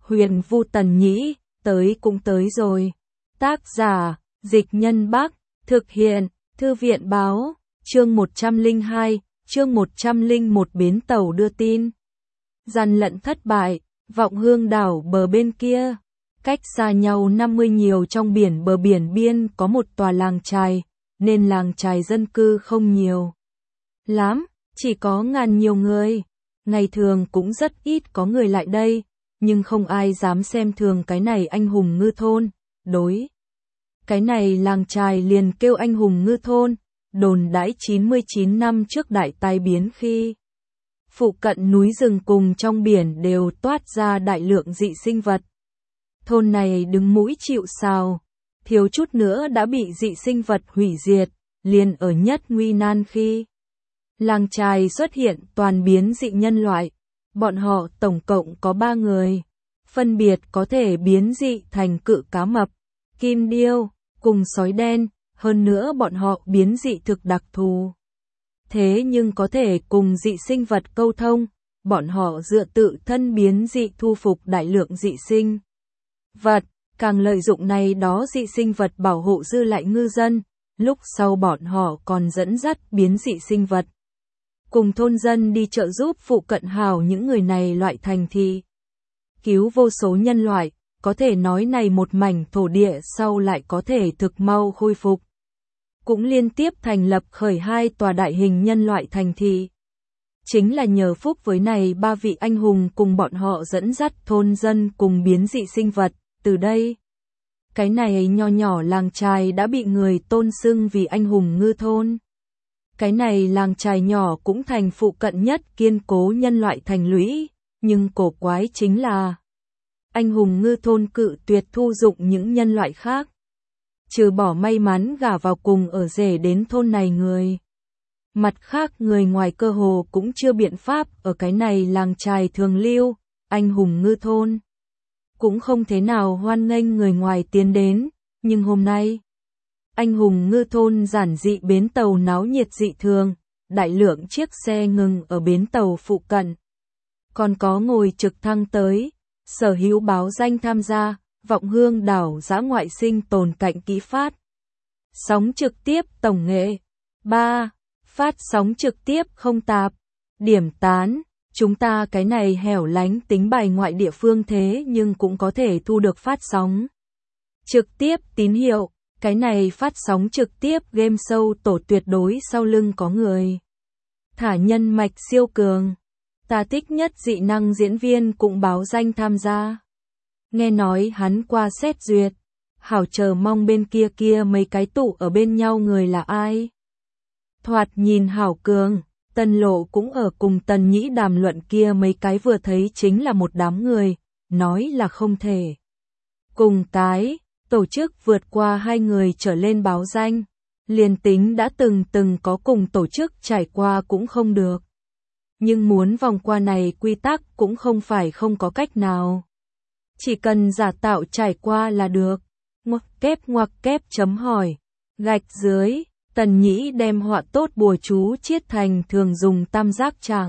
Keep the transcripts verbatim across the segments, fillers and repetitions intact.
Huyền Vu Tần Nhĩ, tới cũng tới rồi. Tác giả, Dịch Nhân Bắc, thực hiện, Thư viện Báo, chương một trăm lẻ hai, chương một trăm lẻ một bến tàu đưa tin. Gian lận thất bại, Vọng Hương đảo bờ bên kia, cách xa nhau năm mươi nhiều trong biển bờ biển biên có một tòa làng chài, nên làng chài dân cư không nhiều lắm, chỉ có ngàn nhiều người. Ngày thường cũng rất ít có người lại đây, nhưng không ai dám xem thường cái này anh hùng ngư thôn. Đối cái này làng chài liền kêu anh hùng ngư thôn, đồn đãi chín mươi chín năm trước đại tai biến khi phụ cận núi rừng cùng trong biển đều toát ra đại lượng dị sinh vật. Thôn này đứng mũi chịu sào, thiếu chút nữa đã bị dị sinh vật hủy diệt, liền ở nhất nguy nan khi làng chài xuất hiện toàn biến dị nhân loại. Bọn họ tổng cộng có ba người, phân biệt có thể biến dị thành cự cá mập, kim điêu, cùng sói đen, hơn nữa bọn họ biến dị thực đặc thù. Thế nhưng có thể cùng dị sinh vật câu thông, bọn họ dựa tự thân biến dị thu phục đại lượng dị sinh vật, càng lợi dụng này đó dị sinh vật bảo hộ dư lại ngư dân, lúc sau bọn họ còn dẫn dắt biến dị sinh vật cùng thôn dân đi trợ giúp phụ cận hào những người này loại thành thị, cứu vô số nhân loại, có thể nói này một mảnh thổ địa sau lại có thể thực mau khôi phục. Cũng liên tiếp thành lập khởi hai tòa đại hình nhân loại thành thị. Chính là nhờ phúc với này ba vị anh hùng cùng bọn họ dẫn dắt thôn dân cùng biến dị sinh vật, từ đây cái này nho nhỏ làng chài đã bị người tôn xưng vì anh hùng ngư thôn. Cái này làng chài nhỏ cũng thành phụ cận nhất kiên cố nhân loại thành lũy, nhưng cổ quái chính là anh hùng ngư thôn cự tuyệt thu dụng những nhân loại khác, trừ bỏ may mắn gả vào cùng ở rể đến thôn này người. Mặt khác người ngoài cơ hồ cũng chưa biện pháp ở cái này làng chài thường lưu, anh hùng ngư thôn cũng không thế nào hoan nghênh người ngoài tiến đến, nhưng hôm nay anh hùng ngư thôn giản dị bến tàu náo nhiệt dị thường, đại lượng chiếc xe ngừng ở bến tàu phụ cận. Còn có ngồi trực thăng tới, sở hữu báo danh tham gia, Vọng Hương đảo dã ngoại sinh tồn cạnh kỹ phát. Sóng trực tiếp tổng nghệ. ba. Phát sóng trực tiếp không tạp. Điểm tán, chúng ta cái này hẻo lánh tính bài ngoại địa phương thế nhưng cũng có thể thu được phát sóng trực tiếp tín hiệu. Cái này phát sóng trực tiếp game show tổ tuyệt đối sau lưng có người thả nhân mạch siêu cường. Ta thích nhất dị năng diễn viên cũng báo danh tham gia. Nghe nói hắn qua xét duyệt. Hảo chờ mong bên kia kia mấy cái tụ ở bên nhau người là ai. Thoạt nhìn hảo cường, Tân Lộ cũng ở cùng Tần Nhĩ đàm luận kia mấy cái vừa thấy chính là một đám người, nói là không thể. Cùng cái tổ chức vượt qua hai người trở lên báo danh, liền tính đã từng từng có cùng tổ chức trải qua cũng không được. Nhưng muốn vòng qua này quy tắc cũng không phải không có cách nào. Chỉ cần giả tạo trải qua là được. Ngoặc kép ngoặc kép chấm hỏi. Gạch dưới, Tần Nhĩ đem họa tốt bùa chú chiết thành thường dùng tam giác trạng.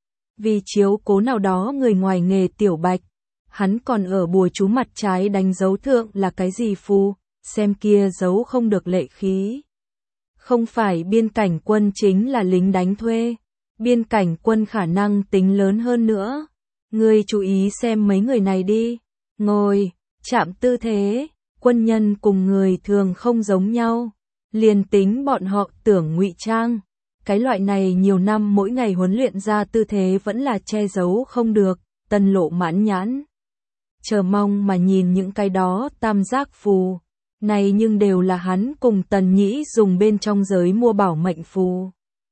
Vì chiếu cố nào đó người ngoài nghề tiểu bạch, hắn còn ở bùa chú mặt trái đánh dấu thượng là cái gì phù, xem kia dấu không được lệ khí. Không phải biên cảnh quân chính là lính đánh thuê, biên cảnh quân khả năng tính lớn hơn nữa. Ngươi chú ý xem mấy người này đi, ngồi, chạm tư thế, quân nhân cùng người thường không giống nhau, liền tính bọn họ tưởng ngụy trang. Cái loại này nhiều năm mỗi ngày huấn luyện ra tư thế vẫn là che giấu không được. Tân Lộ mãn nhãn chờ mong mà nhìn những cái đó tam giác phù, này nhưng đều là hắn cùng Tần Nhĩ dùng bên trong giới mua bảo mệnh phù.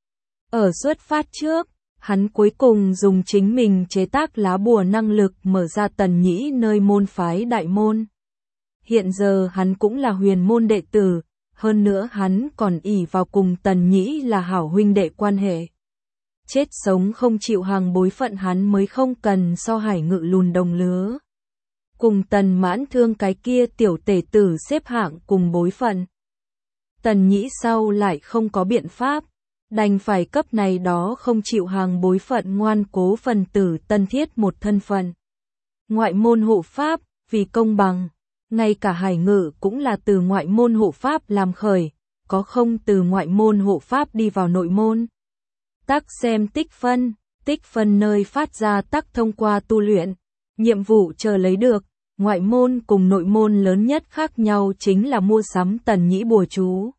Ở xuất phát trước, hắn cuối cùng dùng chính mình chế tác lá bùa năng lực mở ra Tần Nhĩ nơi môn phái đại môn. Hiện giờ hắn cũng là huyền môn đệ tử, hơn nữa hắn còn ỷ vào cùng Tần Nhĩ là hảo huynh đệ quan hệ. Chết sống không chịu hàng bối phận hắn mới không cần so hải ngự lùn đồng lứa. Cùng Tần Mãn Thương cái kia tiểu tể tử xếp hạng cùng bối phận. Tần Nhĩ sau lại không có biện pháp, đành phải cấp này đó không chịu hàng bối phận ngoan cố phần tử Tân Thiết một thân phận. Ngoại môn hộ pháp, vì công bằng. Ngay cả Hải Ngự cũng là từ ngoại môn hộ pháp làm khởi, có không từ ngoại môn hộ pháp đi vào nội môn. Tắc xem tích phân, tích phân nơi phát ra tắc thông qua tu luyện, nhiệm vụ chờ lấy được. Ngoại môn cùng nội môn lớn nhất khác nhau chính là mua sắm tần nhĩ bùa chú,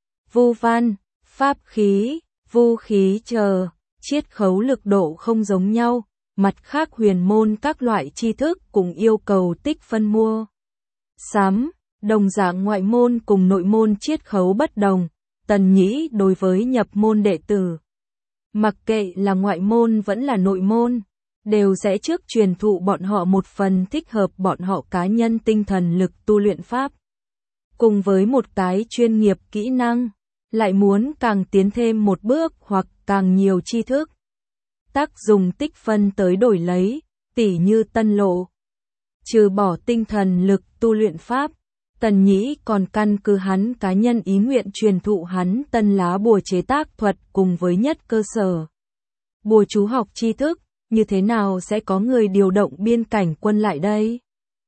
vu văn, pháp khí, vũ khí chờ, chiết khấu lực độ không giống nhau, mặt khác huyền môn các loại tri thức cũng yêu cầu tích phân mua sắm, đồng dạng ngoại môn cùng nội môn chiết khấu bất đồng. Tần nhĩ đối với nhập môn đệ tử, mặc kệ là ngoại môn vẫn là nội môn, đều sẽ trước truyền thụ bọn họ một phần thích hợp bọn họ cá nhân tinh thần lực tu luyện pháp, cùng với một cái chuyên nghiệp kỹ năng, lại muốn càng tiến thêm một bước hoặc càng nhiều tri thức. Tác dùng tích phân tới đổi lấy, tỉ như Tân Lộ. Trừ bỏ tinh thần lực tu luyện pháp, Tần Nhĩ còn căn cứ hắn cá nhân ý nguyện truyền thụ hắn tân lá bùa chế tác thuật cùng với nhất cơ sở bùa chú học tri thức, như thế nào sẽ có người điều động biên cảnh quân lại đây?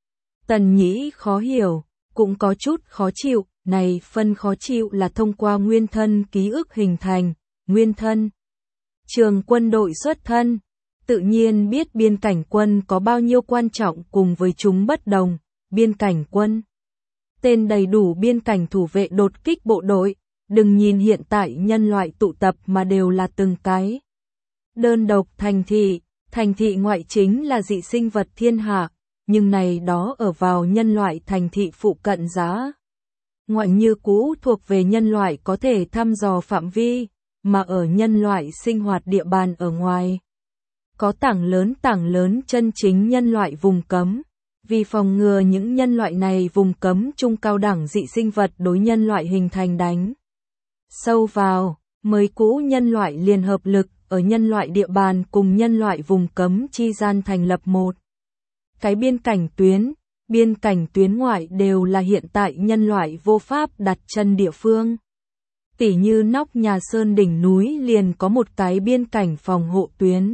Tần Nhĩ khó hiểu, cũng có chút khó chịu, này phân khó chịu là thông qua nguyên thân ký ức hình thành, nguyên thân. Trường quân đội xuất thân, tự nhiên biết biên cảnh quân có bao nhiêu quan trọng cùng với chúng bất đồng, biên cảnh quân. Tên đầy đủ biên cảnh thủ vệ đột kích bộ đội, đừng nhìn hiện tại nhân loại tụ tập mà đều là từng cái đơn độc thành thị, thành thị ngoại chính là dị sinh vật thiên hạ, nhưng này đó ở vào nhân loại thành thị phụ cận giá. Ngoại như cũ thuộc về nhân loại có thể thăm dò phạm vi, mà ở nhân loại sinh hoạt địa bàn ở ngoài. Có tảng lớn tảng lớn chân chính nhân loại vùng cấm, vì phòng ngừa những nhân loại này vùng cấm trung cao đẳng dị sinh vật đối nhân loại hình thành đánh sâu vào, mới cũ nhân loại liên hợp lực ở nhân loại địa bàn cùng nhân loại vùng cấm chi gian thành lập một cái biên cảnh tuyến, biên cảnh tuyến ngoại đều là hiện tại nhân loại vô pháp đặt chân địa phương. Tỉ như nóc nhà sơn đỉnh núi liền có một cái biên cảnh phòng hộ tuyến.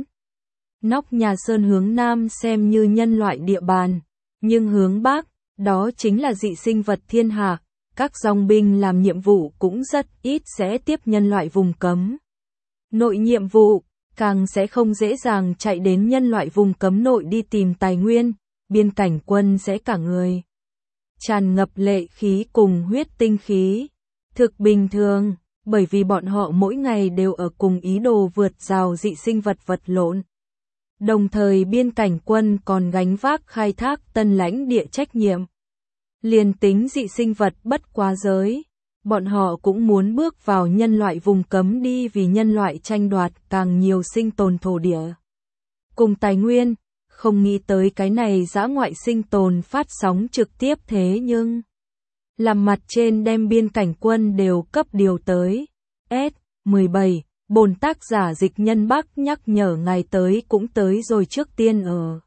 Nóc nhà sơn hướng nam xem như nhân loại địa bàn, nhưng hướng bắc, đó chính là dị sinh vật thiên hạ, các dòng binh làm nhiệm vụ cũng rất ít sẽ tiếp nhân loại vùng cấm. Nội nhiệm vụ, càng sẽ không dễ dàng chạy đến nhân loại vùng cấm nội đi tìm tài nguyên, biên cảnh quân sẽ cả người tràn ngập lệ khí cùng huyết tinh khí. Thực bình thường, bởi vì bọn họ mỗi ngày đều ở cùng ý đồ vượt rào dị sinh vật vật lộn. Đồng thời biên cảnh quân còn gánh vác khai thác tân lãnh địa trách nhiệm. Liền tính dị sinh vật bất quá giới, bọn họ cũng muốn bước vào nhân loại vùng cấm đi vì nhân loại tranh đoạt càng nhiều sinh tồn thổ địa. Cùng tài nguyên, không nghĩ tới cái này dã ngoại sinh tồn phát sóng trực tiếp thế nhưng làm mặt trên đem biên cảnh quân đều cấp điều tới. S mười bảy, bổn tác giả Dịch Nhân Bắc nhắc nhở ngài tới cũng tới rồi trước tiên ở.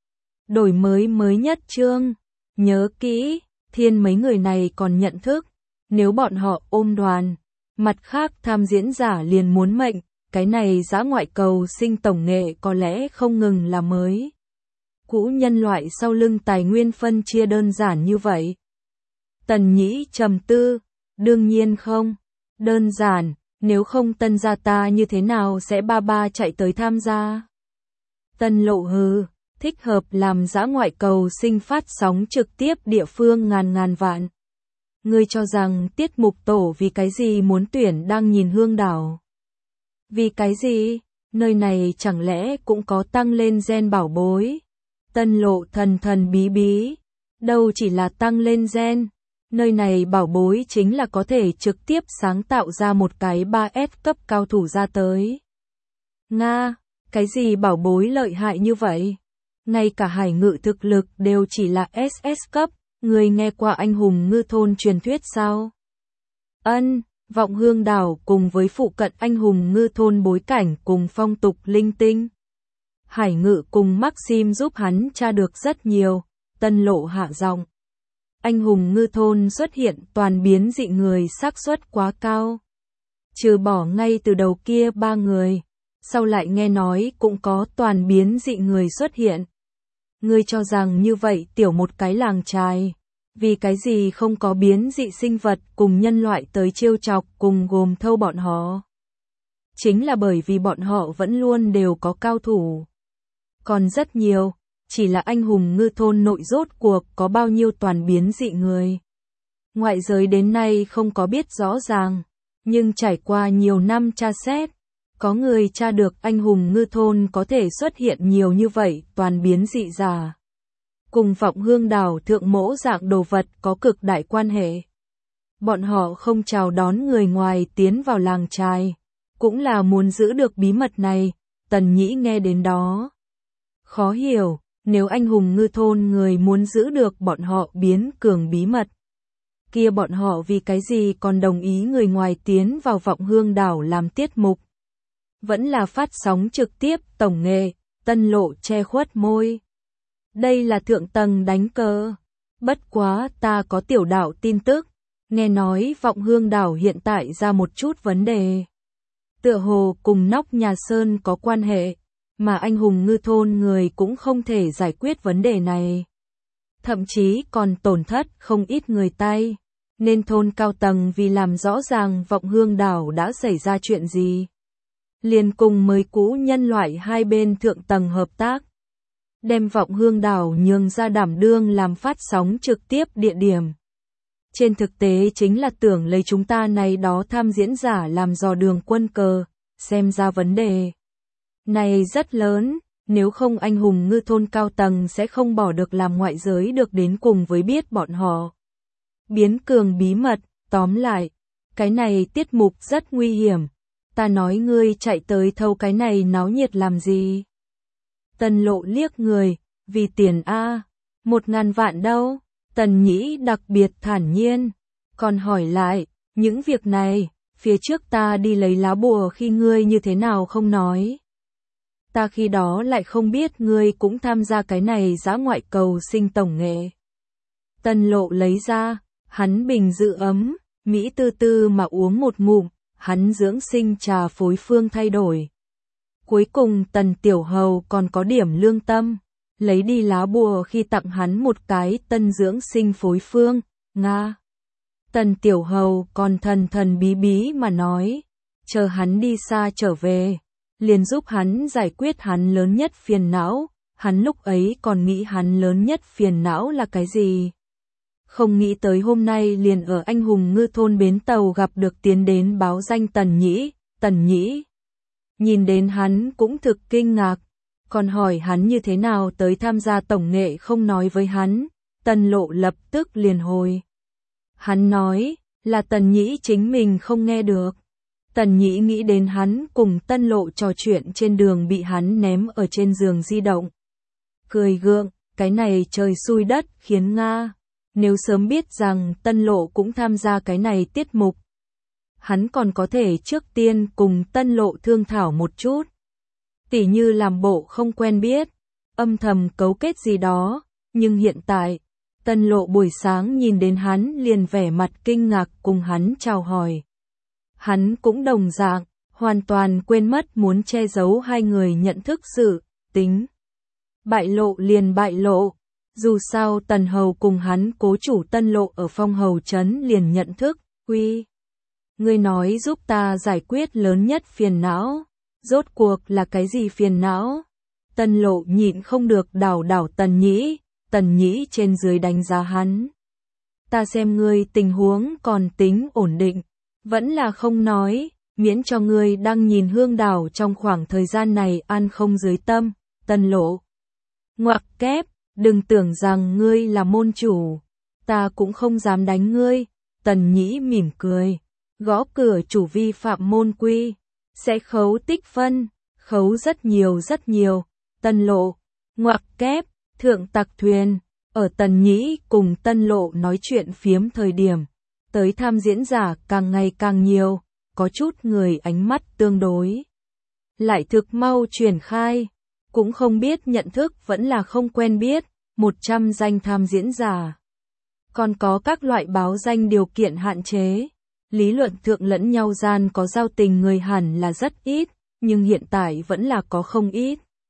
Đổi mới mới nhất chương, nhớ kỹ, thiên mấy người này còn nhận thức, nếu bọn họ ôm đoàn, mặt khác tham diễn giả liền muốn mệnh, cái này dã ngoại cầu sinh tổng nghệ có lẽ không ngừng là mới. Cũ nhân loại sau lưng tài nguyên phân chia đơn giản như vậy. Tần Nhĩ trầm tư, đương nhiên không, đơn giản, nếu không Tân gia ta như thế nào sẽ ba ba chạy tới tham gia. Tân Lộ hừ, thích hợp làm dã ngoại cầu sinh phát sóng trực tiếp địa phương ngàn ngàn vạn. Ngươi cho rằng tiết mục tổ vì cái gì muốn tuyển đang nhìn hương đảo? Vì cái gì? Nơi này chẳng lẽ cũng có tăng lên gen bảo bối? Tân Lộ thần thần bí bí, đâu chỉ là tăng lên gen. Nơi này bảo bối chính là có thể trực tiếp sáng tạo ra một cái ba S cấp cao thủ ra tới. Nga, cái gì bảo bối lợi hại như vậy? Ngay cả Hải Ngự thực lực đều chỉ là ét ét cấp, người nghe qua anh hùng ngư thôn truyền thuyết sao? Ân, Vọng Hương đảo cùng với phụ cận anh hùng ngư thôn bối cảnh cùng phong tục linh tinh. Hải Ngự cùng Maxim giúp hắn tra được rất nhiều, Tân Lộ hạ giọng. Anh hùng ngư thôn xuất hiện toàn biến dị người xác suất quá cao. Trừ bỏ ngay từ đầu kia ba người, sau lại nghe nói cũng có toàn biến dị người xuất hiện. Ngươi cho rằng như vậy tiểu một cái làng trài, vì cái gì không có biến dị sinh vật cùng nhân loại tới trêu chọc cùng gồm thâu bọn họ? Chính là bởi vì bọn họ vẫn luôn đều có cao thủ. Còn rất nhiều, chỉ là anh hùng ngư thôn nội rốt cuộc có bao nhiêu toàn biến dị người. Ngoại giới đến nay không có biết rõ ràng, nhưng trải qua nhiều năm tra xét, có người tra được anh hùng ngư thôn có thể xuất hiện nhiều như vậy toàn biến dị giả. Cùng Vọng Hương đảo thượng mỗ dạng đồ vật có cực đại quan hệ. Bọn họ không chào đón người ngoài tiến vào làng trài, cũng là muốn giữ được bí mật này. Tần Nhĩ nghe đến đó khó hiểu, nếu anh hùng ngư thôn người muốn giữ được bọn họ biến cường bí mật, kia bọn họ vì cái gì còn đồng ý người ngoài tiến vào Vọng Hương đảo làm tiết mục? Vẫn là phát sóng trực tiếp tổng nghệ. Tân Lộ che khuất môi. Đây là thượng tầng đánh cờ. Bất quá ta có tiểu đạo tin tức, nghe nói Vọng Hương đảo hiện tại ra một chút vấn đề. Tựa hồ cùng Nóc Nhà Sơn có quan hệ, mà anh hùng ngư thôn người cũng không thể giải quyết vấn đề này. Thậm chí còn tổn thất không ít người tay, nên thôn cao tầng vì làm rõ ràng Vọng Hương đảo đã xảy ra chuyện gì, liền cùng mới cũ nhân loại hai bên thượng tầng hợp tác, đem Vọng Hương đảo nhường ra đảm đương làm phát sóng trực tiếp địa điểm. Trên thực tế chính là tưởng lấy chúng ta này đó tham diễn giả làm dò đường quân cờ, xem ra vấn đề này rất lớn, nếu không anh hùng ngư thôn cao tầng sẽ không bỏ được làm ngoại giới được đến cùng với biết bọn họ biến cường bí mật. Tóm lại, cái này tiết mục rất nguy hiểm. Ta nói ngươi chạy tới thâu cái này náo nhiệt làm gì? Tân Lộ liếc người, vì tiền a, một ngàn vạn đâu? Tần Nhĩ đặc biệt thản nhiên, còn hỏi lại, những việc này, phía trước ta đi lấy lá bùa khi ngươi như thế nào không nói? Ta khi đó lại không biết ngươi cũng tham gia cái này dã ngoại cầu sinh tổng nghệ. Tân Lộ lấy ra, hắn bình giữ ấm, Mỹ tư tư mà uống một ngụm, hắn dưỡng sinh trà phối phương thay đổi. Cuối cùng Tần Tiểu Hầu còn có điểm lương tâm, lấy đi lá bùa khi tặng hắn một cái tân dưỡng sinh phối phương, Nga. Tần Tiểu Hầu còn thần thần bí bí mà nói, chờ hắn đi xa trở về, liền giúp hắn giải quyết hắn lớn nhất phiền não. Hắn lúc ấy còn nghĩ hắn lớn nhất phiền não là cái gì? Không nghĩ tới hôm nay liền ở anh hùng ngư thôn bến tàu gặp được tiến đến báo danh Tần Nhĩ. Tần Nhĩ nhìn đến hắn cũng thực kinh ngạc, còn hỏi hắn như thế nào tới tham gia tổng nghệ không nói với hắn. Tân Lộ lập tức liền hồi. Hắn nói là Tần Nhĩ chính mình không nghe được. Tần Nhĩ nghĩ đến hắn cùng Tân Lộ trò chuyện trên đường bị hắn ném ở trên giường di động. Cười gượng, cái này trời xui đất khiến Nga. Nếu sớm biết rằng Tân Lộ cũng tham gia cái này tiết mục, hắn còn có thể trước tiên cùng Tân Lộ thương thảo một chút. Tỉ như làm bộ không quen biết, âm thầm cấu kết gì đó, nhưng hiện tại, Tân Lộ buổi sáng nhìn đến hắn liền vẻ mặt kinh ngạc cùng hắn chào hỏi. Hắn cũng đồng dạng, hoàn toàn quên mất muốn che giấu hai người nhận thức sự, tính. Bại lộ liền bại lộ. Dù sao Tần Hầu cùng hắn cố chủ Tân Lộ ở Phong Hầu Trấn liền nhận thức, quy. Ngươi nói giúp ta giải quyết lớn nhất phiền não. Rốt cuộc là cái gì phiền não? Tân Lộ nhịn không được đảo đảo Tần Nhĩ, Tần Nhĩ trên dưới đánh giá hắn. Ta xem ngươi tình huống còn tính ổn định, vẫn là không nói, miễn cho ngươi đang nhìn hương đảo trong khoảng thời gian này ăn không dưới tâm. Tân Lộ ngoặc kép. Đừng tưởng rằng ngươi là môn chủ, ta cũng không dám đánh ngươi. Tần Nhĩ mỉm cười, gõ cửa chủ vi phạm môn quy, sẽ khấu tích phân, khấu rất nhiều rất nhiều. Tân Lộ, ngoặc kép, thượng tặc thuyền, ở Tần Nhĩ cùng Tân Lộ nói chuyện phiếm thời điểm, tới tham diễn giả càng ngày càng nhiều, có chút người ánh mắt tương đối. Lại thực mau truyền khai. Cũng không biết nhận thức vẫn là không quen biết, một trăm danh tham diễn giả. Còn có các loại báo danh điều kiện hạn chế. Lý luận thượng lẫn nhau gian có giao tình người hẳn là rất ít, nhưng hiện tại vẫn là có không ít.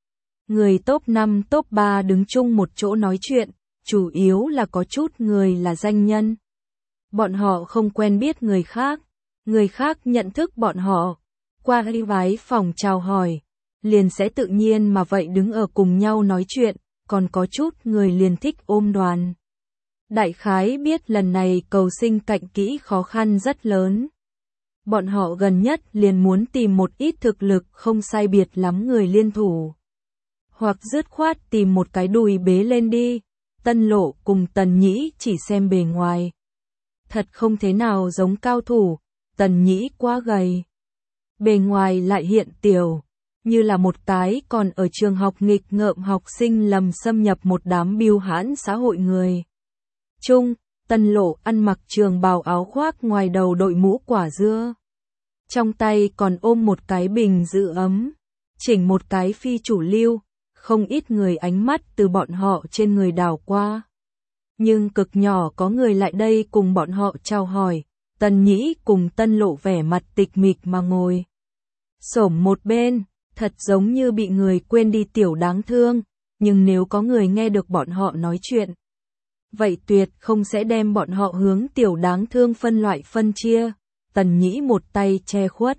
Người top năm top ba đứng chung một chỗ nói chuyện, chủ yếu là có chút người là danh nhân. Bọn họ không quen biết người khác, người khác nhận thức bọn họ, qua đi vái phòng chào hỏi, liền sẽ tự nhiên mà vậy đứng ở cùng nhau nói chuyện, còn có chút người liền thích ôm đoàn. Đại khái biết lần này cầu sinh cạnh kỹ khó khăn rất lớn. Bọn họ gần nhất liền muốn tìm một ít thực lực không sai biệt lắm người liên thủ. Hoặc dứt khoát tìm một cái đùi bế lên đi. Tân Lộ cùng Tần Nhĩ chỉ xem bề ngoài. Thật không thế nào giống cao thủ, Tần Nhĩ quá gầy. Bề ngoài lại hiện tiểu, như là một cái còn ở trường học nghịch ngợm học sinh lầm xâm nhập một đám biêu hãn xã hội người. Trung, Tân Lộ ăn mặc trường bào áo khoác ngoài đầu đội mũ quả dưa. Trong tay còn ôm một cái bình giữ ấm, chỉnh một cái phi chủ lưu, không ít người ánh mắt từ bọn họ trên người đảo qua. Nhưng cực nhỏ có người lại đây cùng bọn họ chào hỏi, Tần Nhĩ cùng Tân Lộ vẻ mặt tịch mịch mà ngồi. Xổm một bên, thật giống như bị người quên đi tiểu đáng thương, nhưng nếu có người nghe được bọn họ nói chuyện, vậy tuyệt không sẽ đem bọn họ hướng tiểu đáng thương phân loại phân chia. Tần Nhĩ một tay che khuất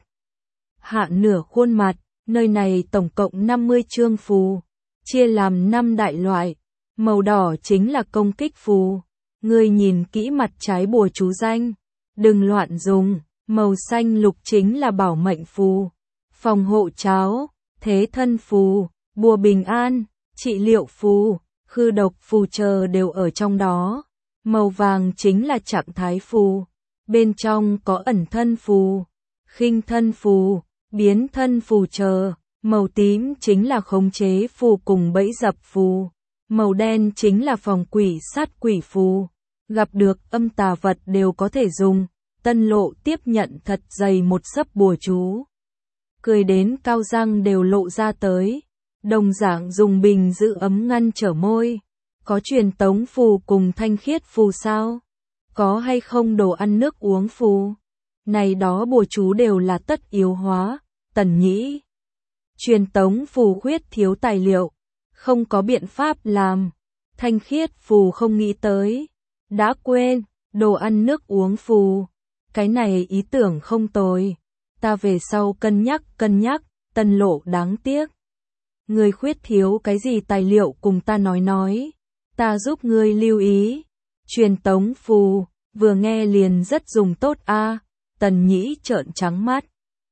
hạ nửa khuôn mặt, nơi này tổng cộng năm mươi chương phù, chia làm năm đại loại, màu đỏ chính là công kích phù, ngươi nhìn kỹ mặt trái bùa chú danh, đừng loạn dùng, màu xanh lục chính là bảo mệnh phù, phòng hộ cháo, thế thân phù, bùa bình an, trị liệu phù, khư độc phù chờ đều ở trong đó, màu vàng chính là trạng thái phù. Bên trong có ẩn thân phù, khinh thân phù, biến thân phù chờ, màu tím chính là khống chế phù cùng bẫy dập phù, màu đen chính là phòng quỷ sát quỷ phù, gặp được âm tà vật đều có thể dùng. Tân Lộ tiếp nhận thật dày một sấp bùa chú, cười đến cao răng đều lộ ra tới, đồng dạng dùng bình giữ ấm ngăn trở môi, có truyền tống phù cùng thanh khiết phù sao? Có hay không đồ ăn nước uống phù? Này đó bùa chú đều là tất yếu hóa. Tần Nhĩ, truyền tống phù khuyết thiếu tài liệu, không có biện pháp làm. Thanh khiết phù không nghĩ tới, đã quên, đồ ăn nước uống phù. Cái này ý tưởng không tồi, ta về sau cân nhắc cân nhắc. Tân Lộ đáng tiếc, người khuyết thiếu cái gì tài liệu cùng ta nói nói, ta giúp ngươi lưu ý. Truyền tống phù, vừa nghe liền rất dùng tốt a. À, Tần Nhĩ trợn trắng mắt.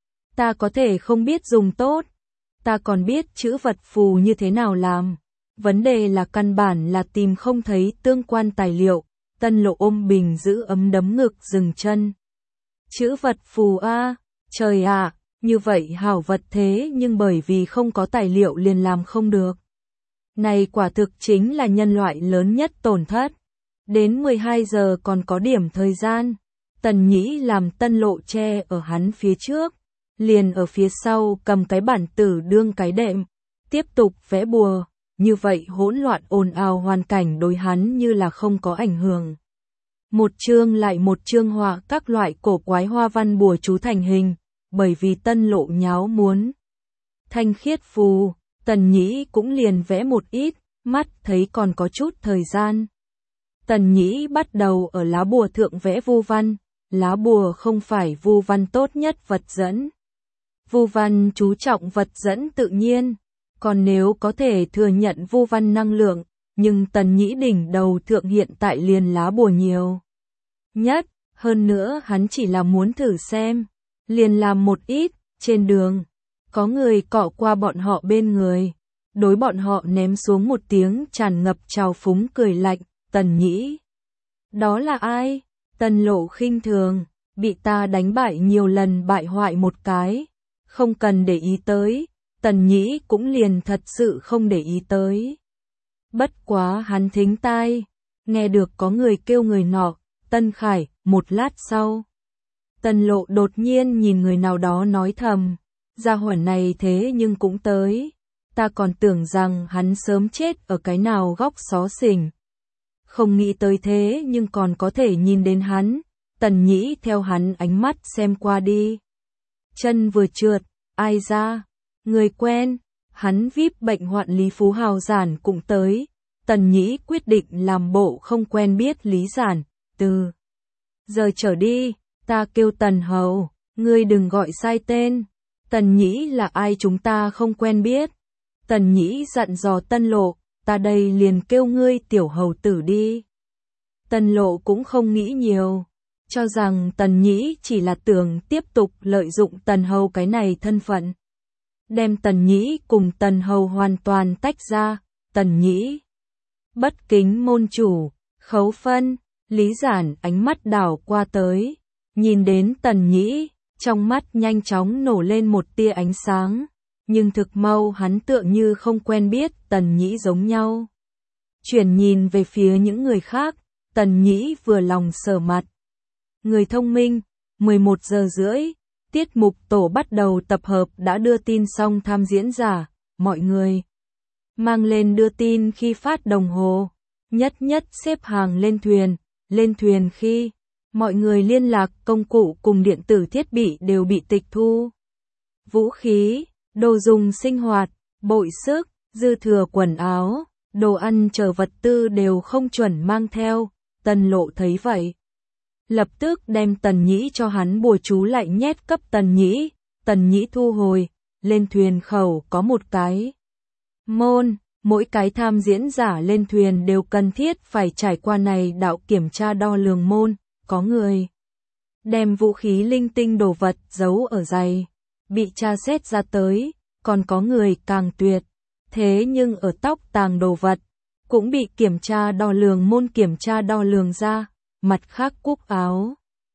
Ta có thể không biết dùng tốt, ta còn biết chữ vật phù như thế nào làm. Vấn đề là căn bản là tìm không thấy tương quan tài liệu. Tân Lộ ôm bình giữ ấm đấm ngực dừng chân. Chữ vật phù a, à, trời ạ, à, như vậy hảo vật thế nhưng bởi vì không có tài liệu liền làm không được. Này quả thực chính là nhân loại lớn nhất tổn thất. Đến mười hai giờ còn có điểm thời gian, Tần Nhĩ làm Tân Lộ che ở hắn phía trước, liền ở phía sau cầm cái bản tử đương cái đệm, tiếp tục vẽ bùa, như vậy hỗn loạn ồn ào hoàn cảnh đối hắn như là không có ảnh hưởng. Một chương lại một chương họa các loại cổ quái hoa văn bùa chú thành hình, bởi vì Tân Lộ nháo muốn. Thanh khiết phù, Tần Nhĩ cũng liền vẽ một ít, mắt thấy còn có chút thời gian. Tần Nhĩ bắt đầu ở lá bùa thượng vẽ vu văn, lá bùa không phải vu văn tốt nhất vật dẫn. Vu văn chú trọng vật dẫn tự nhiên, còn nếu có thể thừa nhận vu văn năng lượng, nhưng Tần Nhĩ đỉnh đầu thượng hiện tại liền lá bùa nhiều nhất, hơn nữa hắn chỉ là muốn thử xem, liền làm một ít. Trên đường, có người cọ qua bọn họ bên người, đối bọn họ ném xuống một tiếng tràn ngập trào phúng cười lạnh. Tần Nhĩ, đó là ai? Tân Lộ khinh thường, bị ta đánh bại nhiều lần bại hoại một cái, không cần để ý tới. Tần Nhĩ cũng liền thật sự không để ý tới. Bất quá hắn thính tai, nghe được có người kêu người nọ, Tân Khải. Một lát sau, Tân Lộ đột nhiên nhìn người nào đó nói thầm, gia hỏa này thế nhưng cũng tới, ta còn tưởng rằng hắn sớm chết ở cái nào góc xó xỉnh. Không nghĩ tới thế nhưng còn có thể nhìn đến hắn. Tần Nhĩ theo hắn ánh mắt xem qua đi, chân vừa trượt, ai ra? Người quen. Hắn vi ai pi bệnh hoạn Lý Phú Hào Giản cũng tới. Tần Nhĩ quyết định làm bộ không quen biết Lý Giản. Từ giờ trở đi, ta kêu Tần Hầu, ngươi đừng gọi sai tên. Tần Nhĩ là ai chúng ta không quen biết. Tần Nhĩ dặn dò Tân Lộ, ta đây liền kêu ngươi tiểu hầu tử đi. Tân Lộ cũng không nghĩ nhiều, cho rằng Tần Nhĩ chỉ là tưởng tiếp tục lợi dụng Tần Hầu cái này thân phận. Đem Tần Nhĩ cùng Tần Hầu hoàn toàn tách ra. Tần Nhĩ bất kính môn chủ, Khấu Phân. Lý Giản ánh mắt đảo qua tới, nhìn đến Tần Nhĩ, trong mắt nhanh chóng nổ lên một tia ánh sáng, nhưng thực mau hắn tựa như không quen biết Tần Nhĩ giống nhau. Chuyển nhìn về phía những người khác, Tần Nhĩ vừa lòng sờ mặt. Người thông minh, mười một giờ rưỡi, tiết mục tổ bắt đầu tập hợp đã đưa tin xong tham diễn giả, mọi người mang lên đưa tin khi phát đồng hồ, nhất nhất xếp hàng lên thuyền, lên thuyền khi mọi người liên lạc công cụ cùng điện tử thiết bị đều bị tịch thu. Vũ khí, đồ dùng sinh hoạt, bội sức, dư thừa quần áo, đồ ăn chờ vật tư đều không chuẩn mang theo. Tần Lộ thấy vậy, lập tức đem Tần Nhĩ cho hắn bùa chú lạnh nhét cấp Tần Nhĩ. Tần Nhĩ thu hồi, lên thuyền khẩu có một cái môn, mỗi cái tham diễn giả lên thuyền đều cần thiết phải trải qua này đạo kiểm tra đo lường môn. Có người đem vũ khí linh tinh đồ vật giấu ở giày, bị tra xét ra tới, còn có người càng tuyệt, thế nhưng ở tóc tàng đồ vật, cũng bị kiểm tra đo lường môn kiểm tra đo lường ra. Mặt khác cúc áo,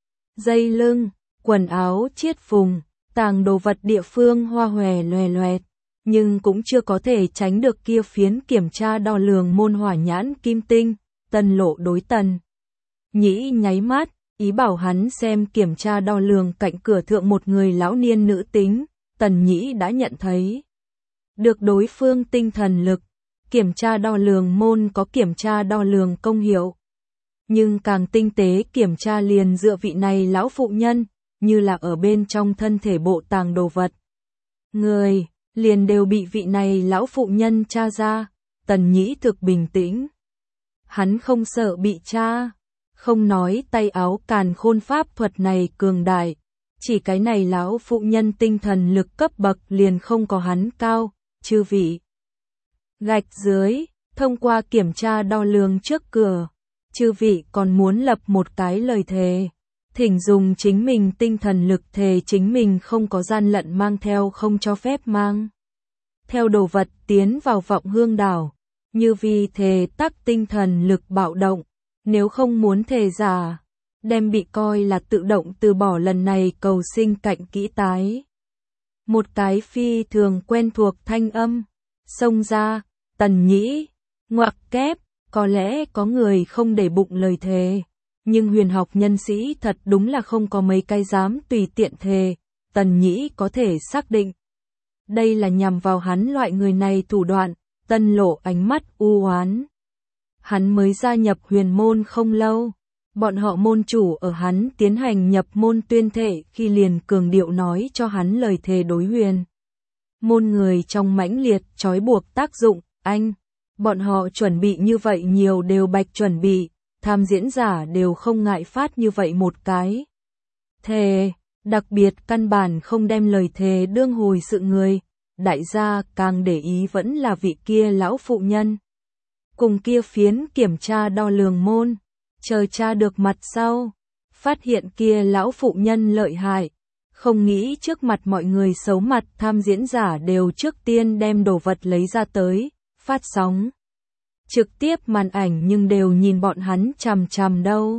dây lưng, quần áo chiết phùng, tàng đồ vật địa phương hoa hòe loè loẹt, nhưng cũng chưa có thể tránh được kia phiến kiểm tra đo lường môn hỏa nhãn kim tinh. Tần Lộ đối Tần Nhĩ nháy mắt, ý bảo hắn xem kiểm tra đo lường cạnh cửa thượng một người lão niên nữ tính. Tần Nhĩ đã nhận thấy được đối phương tinh thần lực, kiểm tra đo lường môn có kiểm tra đo lường công hiệu. Nhưng càng tinh tế kiểm tra liền dựa vị này lão phụ nhân, như là ở bên trong thân thể bộ tàng đồ vật. Người, liền đều bị vị này lão phụ nhân tra ra. Tần Nhĩ thực bình tĩnh. Hắn không sợ bị tra, không nói tay áo càn khôn pháp thuật này cường đại, chỉ cái này lão phụ nhân tinh thần lực cấp bậc liền không có hắn cao. Chư vị gạch dưới, thông qua kiểm tra đo lường trước cửa, chư vị còn muốn lập một cái lời thề, thỉnh dùng chính mình tinh thần lực thề chính mình không có gian lận mang theo không cho phép mang theo đồ vật tiến vào Vọng Hương đảo, như vì thề tắc tinh thần lực bạo động, nếu không muốn thề giả, đem bị coi là tự động từ bỏ lần này cầu sinh cạnh kỹ tái. Một cái phi thường quen thuộc thanh âm xông ra. Tần Nhĩ ngoặc kép, có lẽ có người không để bụng lời thề, nhưng huyền học nhân sĩ thật đúng là không có mấy cái dám tùy tiện thề. Tần Nhĩ có thể xác định đây là nhằm vào hắn loại người này thủ đoạn. Tân Lộ ánh mắt u oán. Hắn mới gia nhập huyền môn không lâu, bọn họ môn chủ ở hắn tiến hành nhập môn tuyên thệ khi liền cường điệu nói cho hắn lời thề đối huyền môn người trong mãnh liệt trói buộc tác dụng. Anh, bọn họ chuẩn bị như vậy nhiều đều bạch chuẩn bị, tham diễn giả đều không ngại phát như vậy một cái thề, đặc biệt căn bản không đem lời thề đương hồi sự người. Đại gia càng để ý vẫn là vị kia lão phụ nhân, cùng kia phiến kiểm tra đo lường môn. Chờ tra được mặt sau, phát hiện kia lão phụ nhân lợi hại, không nghĩ trước mặt mọi người xấu mặt. Tham diễn giả đều trước tiên đem đồ vật lấy ra tới, phát sóng trực tiếp màn ảnh nhưng đều nhìn bọn hắn chằm chằm đâu.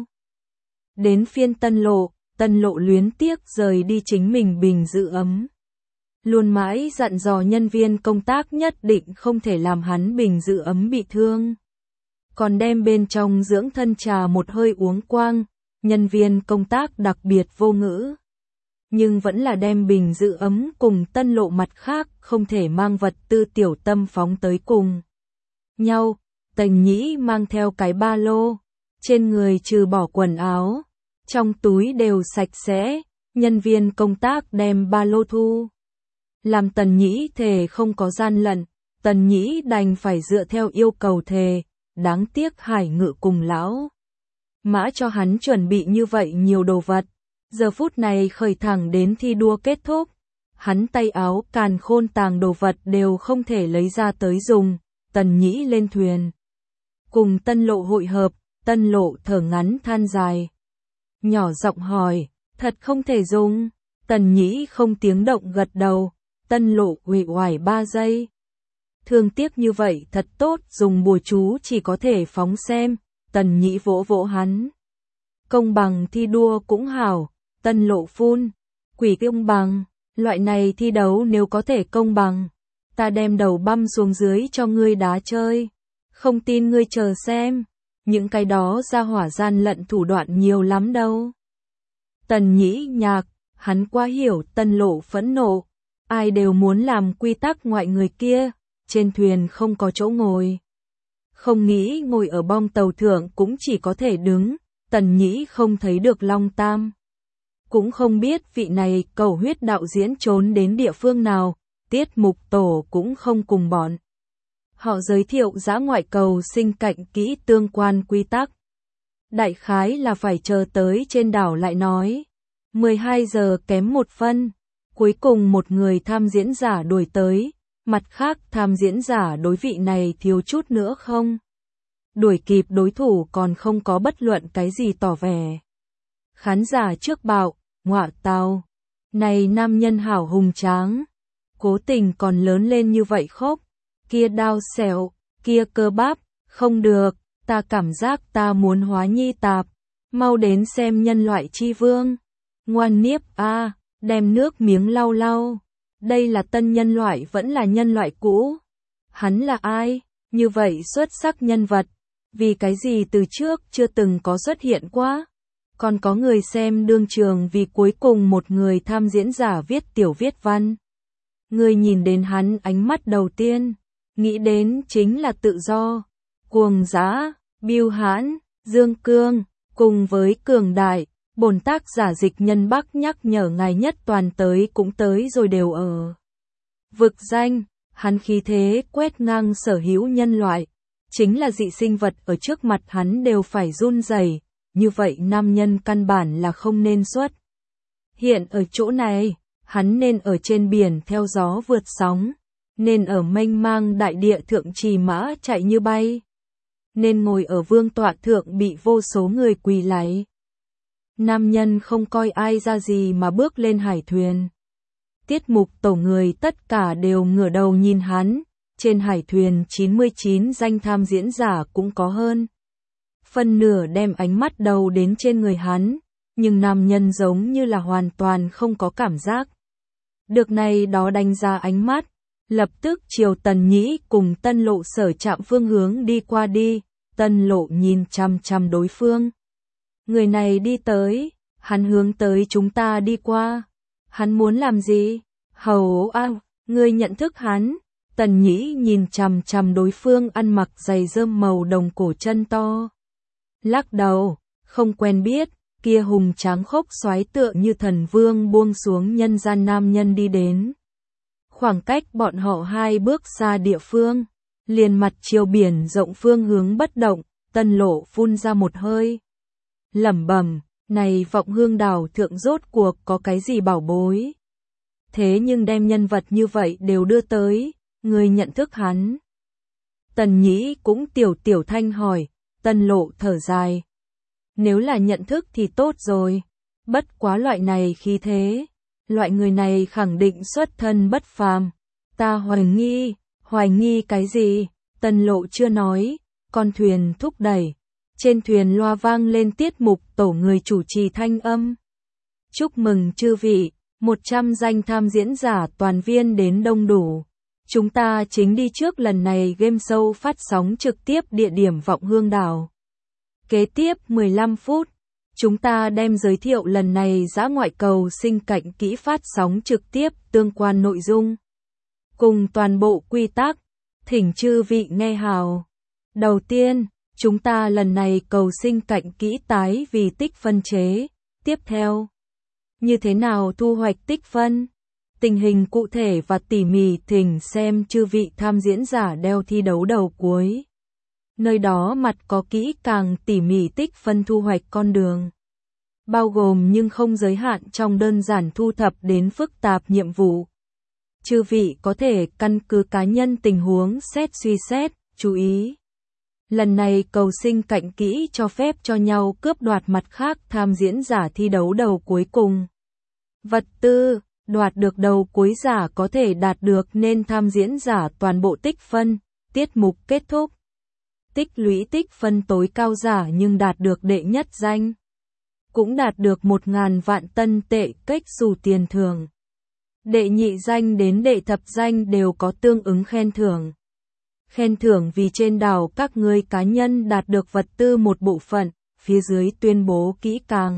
Đến phiên Tân Lộ, Tân Lộ luyến tiếc rời đi chính mình bình giữ ấm. Luôn mãi dặn dò nhân viên công tác nhất định không thể làm hắn bình giữ ấm bị thương. Còn đem bên trong dưỡng thân trà một hơi uống quang, nhân viên công tác đặc biệt vô ngữ. Nhưng vẫn là đem bình giữ ấm cùng Tân Lộ mặt khác không thể mang vật tư tiểu tâm phóng tới cùng nhau. Tần Nhĩ mang theo cái ba lô, trên người trừ bỏ quần áo, trong túi đều sạch sẽ. Nhân viên công tác đem ba lô thu Làm Tần Nhĩ thề không có gian lận, Tần Nhĩ đành phải dựa theo yêu cầu thề, đáng tiếc Hải Ngự cùng lão Mã cho hắn chuẩn bị như vậy nhiều đồ vật. Giờ phút này khởi thẳng đến thi đua kết thúc, hắn tay áo càn khôn tàng đồ vật đều không thể lấy ra tới dùng. Tần Nhĩ lên thuyền, cùng Tân Lộ hội hợp, Tân Lộ thở ngắn than dài, nhỏ giọng hỏi, thật không thể dùng. Tần Nhĩ không tiếng động gật đầu. Tân Lộ uể oải ba giây. Thương tiếc như vậy thật tốt, dùng bùa chú chỉ có thể phóng xem. Tần Nhĩ vỗ vỗ hắn. Công bằng thi đua cũng hảo. Tân Lộ phun, quỷ công bằng, loại này thi đấu nếu có thể công bằng, ta đem đầu băm xuống dưới cho ngươi đá chơi. Không tin ngươi chờ xem, những cái đó ra hỏa gian lận thủ đoạn nhiều lắm đâu. Tần Nhĩ nhạc, hắn quá hiểu. Tân Lộ phẫn nộ, ai đều muốn làm quy tắc ngoại người kia, trên thuyền không có chỗ ngồi. Không nghĩ ngồi ở bong tàu thượng cũng chỉ có thể đứng. Tần Nhĩ không thấy được Long Tam, cũng không biết vị này cầu huyết đạo diễn trốn đến địa phương nào. Tiết mục tổ cũng không cùng bọn họ giới thiệu dã ngoại cầu sinh cạnh kỹ tương quan quy tắc. Đại khái là phải chờ tới trên đảo lại nói. mười hai giờ kém một phân, cuối cùng một người tham diễn giả đuổi tới, mặt khác tham diễn giả đối vị này thiếu chút nữa không đuổi kịp, đối thủ còn không có bất luận cái gì tỏ vẻ. Khán giả trước bảo, ngọa tào, này nam nhân hảo hùng tráng, cố tình còn lớn lên như vậy khốc, kia đao xẻo, kia cơ bắp, không được, ta cảm giác ta muốn hóa nhi tạp, mau đến xem nhân loại chi vương. Ngoan niếp a, đem nước miếng lau lau, đây là tân nhân loại vẫn là nhân loại cũ? Hắn là ai? Như vậy xuất sắc nhân vật, vì cái gì từ trước chưa từng có xuất hiện quá? Còn có người xem đương trường vì cuối cùng một người tham diễn giả viết tiểu viết văn. Người nhìn đến hắn ánh mắt đầu tiên, nghĩ đến chính là tự do, cuồng dã, biêu hãn, dương cương, cùng với cường đại. Bổn tác giả Dịch Nhân Bắc nhắc nhở ngài nhất toàn tới cũng tới rồi đều ở vực danh, hắn khí thế quét ngang sở hữu nhân loại, chính là dị sinh vật ở trước mặt hắn đều phải run rẩy, như vậy nam nhân căn bản là không nên xuất hiện ở chỗ này, hắn nên ở trên biển theo gió vượt sóng, nên ở mênh mang đại địa thượng trì mã chạy như bay, nên ngồi ở vương tọa thượng bị vô số người quỳ lạy. Nam nhân không coi ai ra gì mà bước lên hải thuyền. Tiết mục tổ người tất cả đều ngửa đầu nhìn hắn, trên hải thuyền chín mươi chín danh tham diễn giả cũng có hơn phần nửa đem ánh mắt đầu đến trên người hắn, nhưng nam nhân giống như là hoàn toàn không có cảm giác. Được này đó đánh ra ánh mắt, lập tức chiều Tần Nhĩ cùng Tân Lộ sở chạm phương hướng đi qua đi. Tân Lộ nhìn chăm chăm đối phương. Người này đi tới, hắn hướng tới chúng ta đi qua. Hắn muốn làm gì? Hầu a, ngươi nhận thức hắn? Tần Nhĩ nhìn chằm chằm đối phương ăn mặc giày rơm màu đồng cổ chân to. Lắc đầu, không quen biết, kia hùng tráng khốc xoáy tựa như thần vương buông xuống nhân gian nam nhân đi đến. Khoảng cách bọn họ hai bước xa địa phương, liền mặt chiều biển rộng phương hướng bất động. Tân Lộ phun ra một hơi, lẩm bẩm, này Vọng Hương đảo thượng rốt cuộc có cái gì bảo bối? Thế nhưng đem nhân vật như vậy đều đưa tới, người nhận thức hắn? Tần Nhĩ cũng tiểu tiểu thanh hỏi. Tân Lộ thở dài, nếu là nhận thức thì tốt rồi, bất quá loại này khí thế, loại người này khẳng định xuất thân bất phàm. Ta hoài nghi, hoài nghi cái gì? Tân Lộ chưa nói, con thuyền thúc đẩy. Trên thuyền loa vang lên tiết mục tổ người chủ trì thanh âm. Chúc mừng chư vị, một trăm danh tham diễn giả toàn viên đến đông đủ. Chúng ta chính đi trước lần này game show phát sóng trực tiếp địa điểm Vọng Hương đảo. Kế tiếp mười lăm phút, chúng ta đem giới thiệu lần này dã ngoại cầu sinh cạnh kỹ phát sóng trực tiếp tương quan nội dung. Cùng toàn bộ quy tắc, thỉnh chư vị nghe hào. Đầu tiên, chúng ta lần này cầu sinh cạnh kỹ tái vì tích phân chế. Tiếp theo, như thế nào thu hoạch tích phân? Tình hình cụ thể và tỉ mỉ thỉnh xem chư vị tham diễn giả đeo thi đấu đầu cuối. Nơi đó mặt có kỹ càng tỉ mỉ tích phân thu hoạch con đường. Bao gồm nhưng không giới hạn trong đơn giản thu thập đến phức tạp nhiệm vụ. Chư vị có thể căn cứ cá nhân tình huống xét suy xét, chú ý. Lần này cầu sinh cạnh kỹ cho phép cho nhau cướp đoạt mặt khác tham diễn giả thi đấu đầu cuối cùng. Vật tư, đoạt được đầu cuối giả có thể đạt được nên tham diễn giả toàn bộ tích phân, tiết mục kết thúc. Tích lũy tích phân tối cao giả nhưng đạt được đệ nhất danh. Cũng đạt được một ngàn vạn tân tệ cách xù tiền thưởng. Đệ nhị danh đến đệ thập danh đều có tương ứng khen thưởng. Khen thưởng vì trên đảo các ngươi cá nhân đạt được vật tư một bộ phận, phía dưới tuyên bố kỹ càng.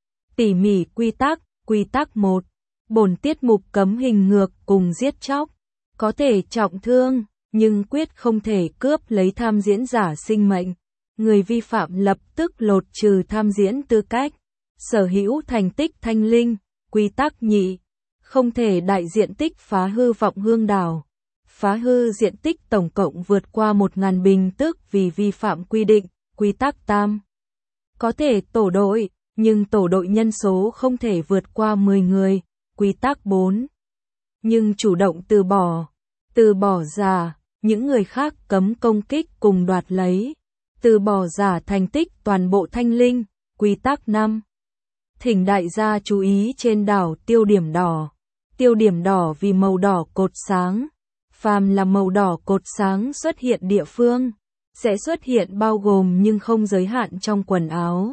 Tỉ mỉ quy tắc, quy tắc một. Bổn tiết mục cấm hình ngược cùng giết chóc. Có thể trọng thương, nhưng quyết không thể cướp lấy tham diễn giả sinh mệnh. Người vi phạm lập tức lột trừ tham diễn tư cách. Sở hữu thành tích thanh linh, quy tắc nhị. Không thể đại diện tích phá hư vọng hương đảo. Phá hư diện tích tổng cộng vượt qua một nghìn bình tức vì vi phạm quy định, quy tắc tam. Có thể tổ đội, nhưng tổ đội nhân số không thể vượt qua mười người, quy tắc bốn. Nhưng chủ động từ bỏ, từ bỏ giả, những người khác cấm công kích cùng đoạt lấy. Từ bỏ giả thành tích toàn bộ thanh linh, quy tắc năm. Thỉnh đại gia chú ý trên đảo tiêu điểm đỏ. Tiêu điểm đỏ vì màu đỏ cột sáng. Phàm là màu đỏ cột sáng xuất hiện địa phương, sẽ xuất hiện bao gồm nhưng không giới hạn trong quần áo,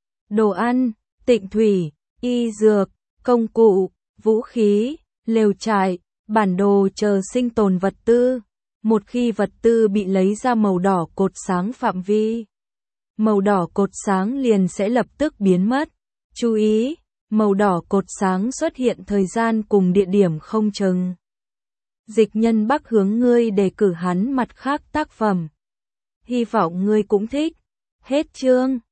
đồ ăn, tịnh thủy, y dược, công cụ, vũ khí, lều trại, bản đồ chờ sinh tồn vật tư. Một khi vật tư bị lấy ra màu đỏ cột sáng phạm vi, màu đỏ cột sáng liền sẽ lập tức biến mất. Chú ý, màu đỏ cột sáng xuất hiện thời gian cùng địa điểm không chừng. Dịch nhân Bắc hướng ngươi đề cử hắn mặt khác tác phẩm. Hy vọng ngươi cũng thích. Hết chương.